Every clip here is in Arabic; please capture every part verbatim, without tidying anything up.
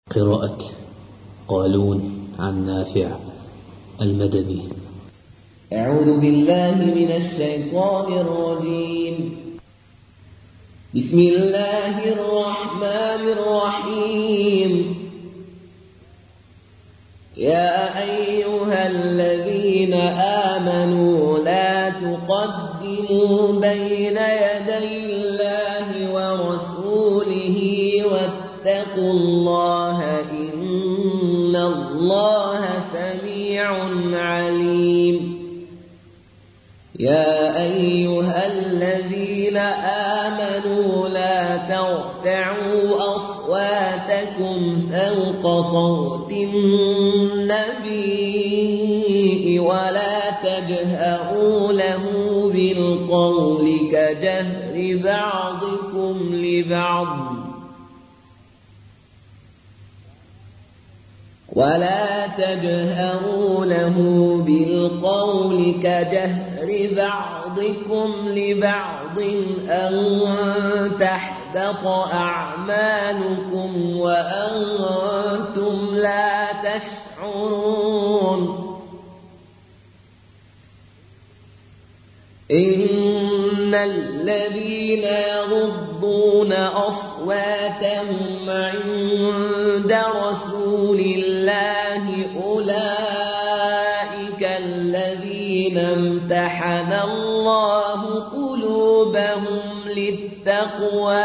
قراءة قالون عن نافع المدني. أعوذ بالله من الشيطان الرجيم. بسم الله الرحمن الرحيم. يا أيها الذين آمنوا لا تقدموا بين يدي الله ورسوله واتقوا الله إن الله سميع عليم. يا أيها الذين آمنوا لا ترفعوا أصواتكم فوق صوت النبي ولا تجهروا له بالقول كجهر بعضكم لبعض ولا تجهروا له بالقول كجهر بعضكم لبعض أن تحبط أعمالكم وأنتم لا تشعرون. إن الذين يغضون أصواتهم عند رسول الله أولئك الذين امتحن الله قلوبهم للتقوى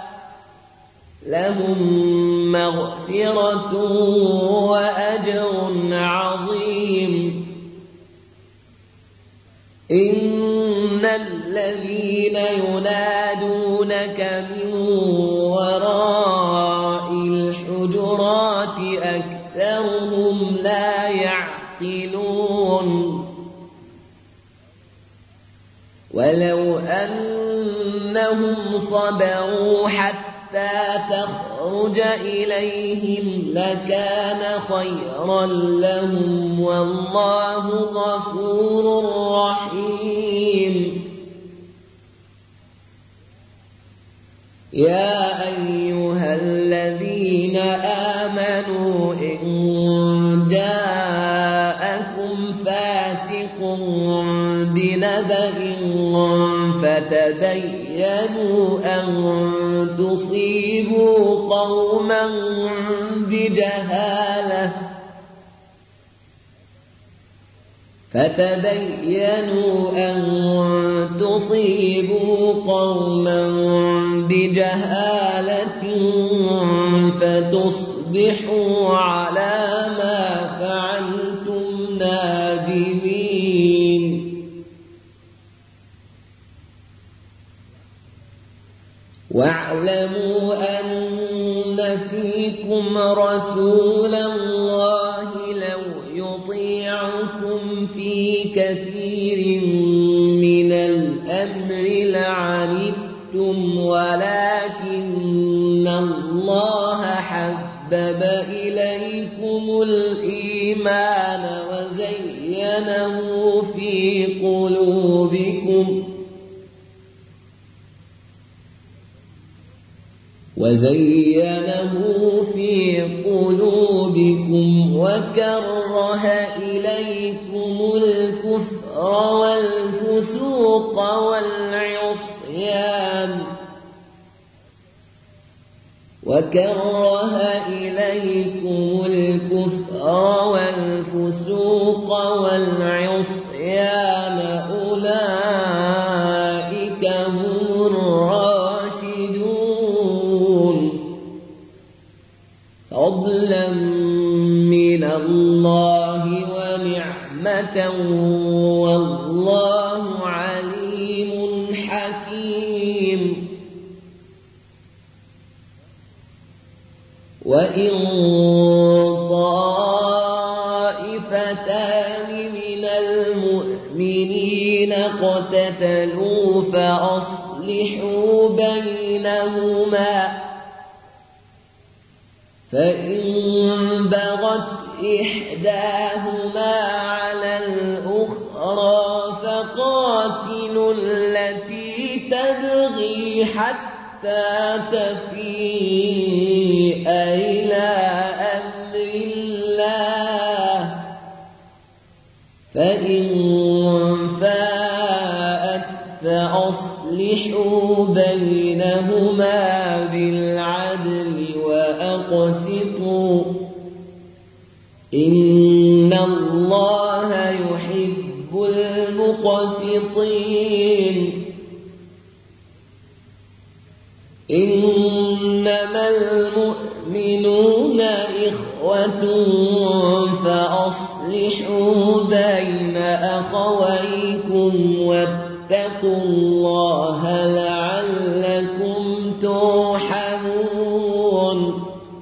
لهم مغفرة وأجر عظيم. إن الذين ينادونك من وراء الحجرات أكثرهم لا يعقلون. ولو أنهم صبروا حتى تخرج إليهم لكان خيرا لهم والله غفور رحيم. يا أيها الذين آمنوا إن جاءكم فاسق بنبأ فتبينوا أن تصيبوا قوما بجهالة فتبينوا أن تصيبوا قوما بجهالة فتصبحوا على ما فعلتم نادمين. واعلموا أن فيكم رسول الله لو يطيعكم في كثير من الأمر لعنتم ولكن الله حبب إليكم الإيمان وزينه في قلوبكم وزينه في قلوبكم وكره إليكم الكفر والفسوق والعصيان وكره إليكم الكفر والفسوق والعصيان أولئك هم الراشدون فضلا من الله ونعمة والله عليم حكيم. وإن طائفتان من المؤمنين اقتتلوا فأصلحوا بينهما فإن بغت إحداهما على الأخرى فقاتلوا التي تبغي حتى تفيء إلى فإن فاءت فأصلحوا بينهما بالعدل وأقسطوا إن الله يحب المقسطين إنما المؤمنون إخوة فأصلحوا بين أخويكم واتقوا الله لعلكم ترحمون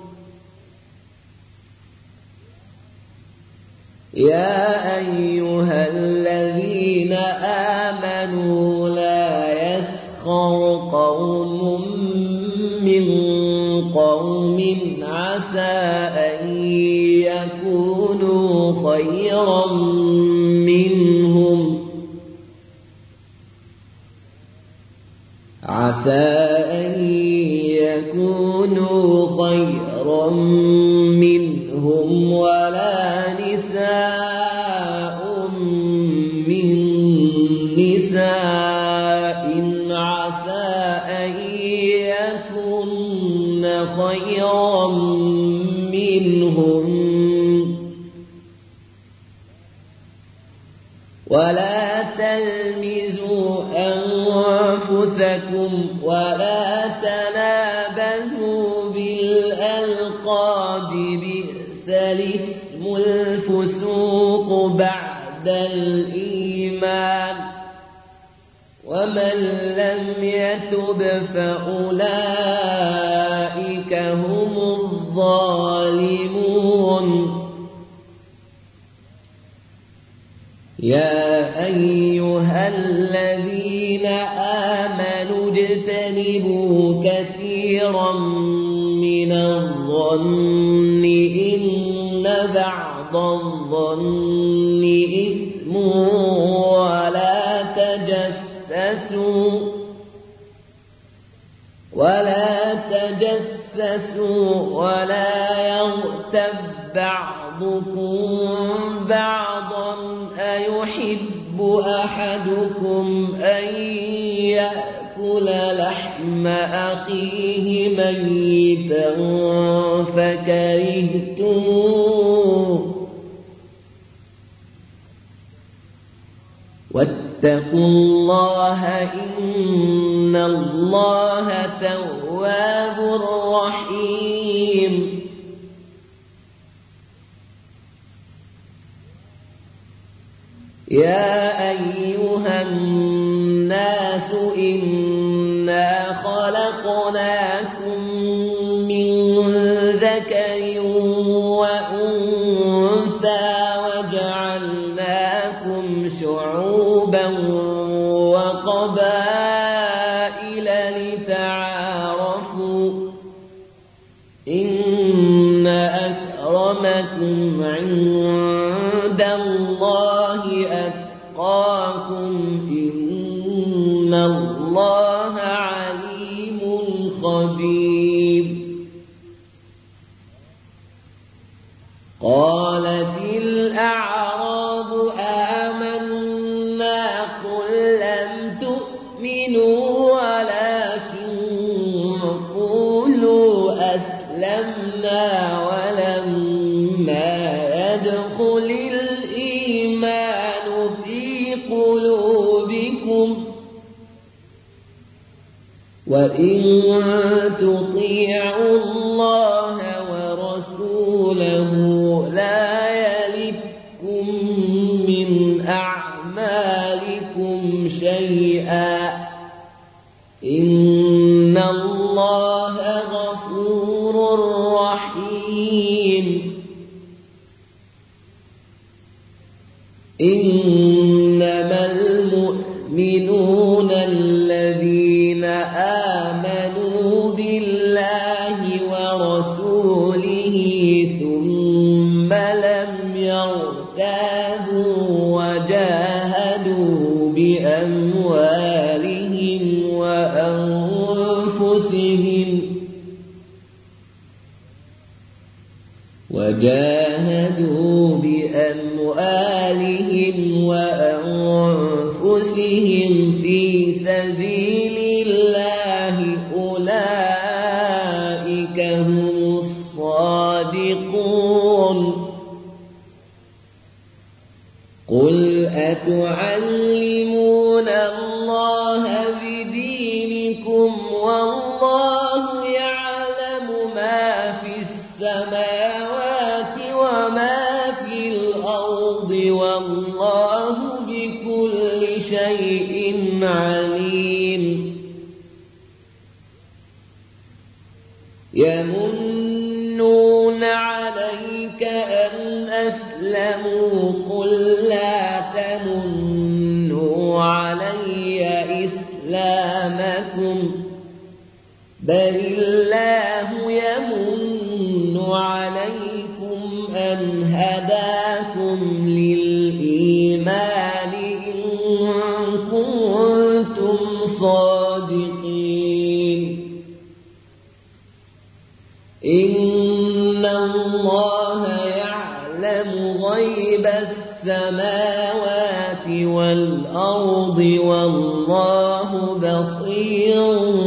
يا أيها الذين آمنوا لا يسخر قوم من قوم عسى أن يكونوا خيرا منهم عسى أن يكونوا خيرا منهم ولا نساء من نساء عسى أن يكن خيرا منهم ولا تلمزوا أنفسكم ولا تنابزوا بالألقاب بئس الاسم الفسوق بعد الإيمان ومن لم يتب فأولئك هم الظالمون يا أيها الذين آمنوا اجتنبوا كثيرا من الظن إن بعض الظن إثم ولا تجسسوا ولا تجسسوا ولا يغتب بعضكم بعضا أيحب أحدكم أن يأكل لحم أخيه ميتا فكرهتموه واتقوا الله إن الله تواب رحيم يا أيها الناس إنا خلقناكم من ذكر وأنثى وجعلناكم شعوبا وقبائل لتعارفوا إن أكرمكم عند الله أتقاكم إن الله عليم خبير قالت الأعراب آمنا قل لم تؤمنوا ولكن قولوا أسلمنا ولما يدخل الإيمان في قلوبكم وإن تطيعوا الله ورسوله لا يلتكم من أعمالكم شيئا إن الله غفور رحيم إنما المؤمنون الذين آمنوا بالله ورسوله ثم لم يرتابوا وجاهدوا بأموالهم وأنفسهم وجاهدوا بأموالهم أنفسهم في سبيل الله أولئك هم الصادقون. قل أتعلمون الله بدينكم والله يعلم ما في السماوات وما في الأرض والله بكل شيء عليم. يمنون عليك أن أسلموا قل لا تمنوا علي إسلامكم بل الله يمن عليكم أن هداكم للإيمان إن كنتم صادقين. إن الله يعلم غيب السماوات والأرض والله بصير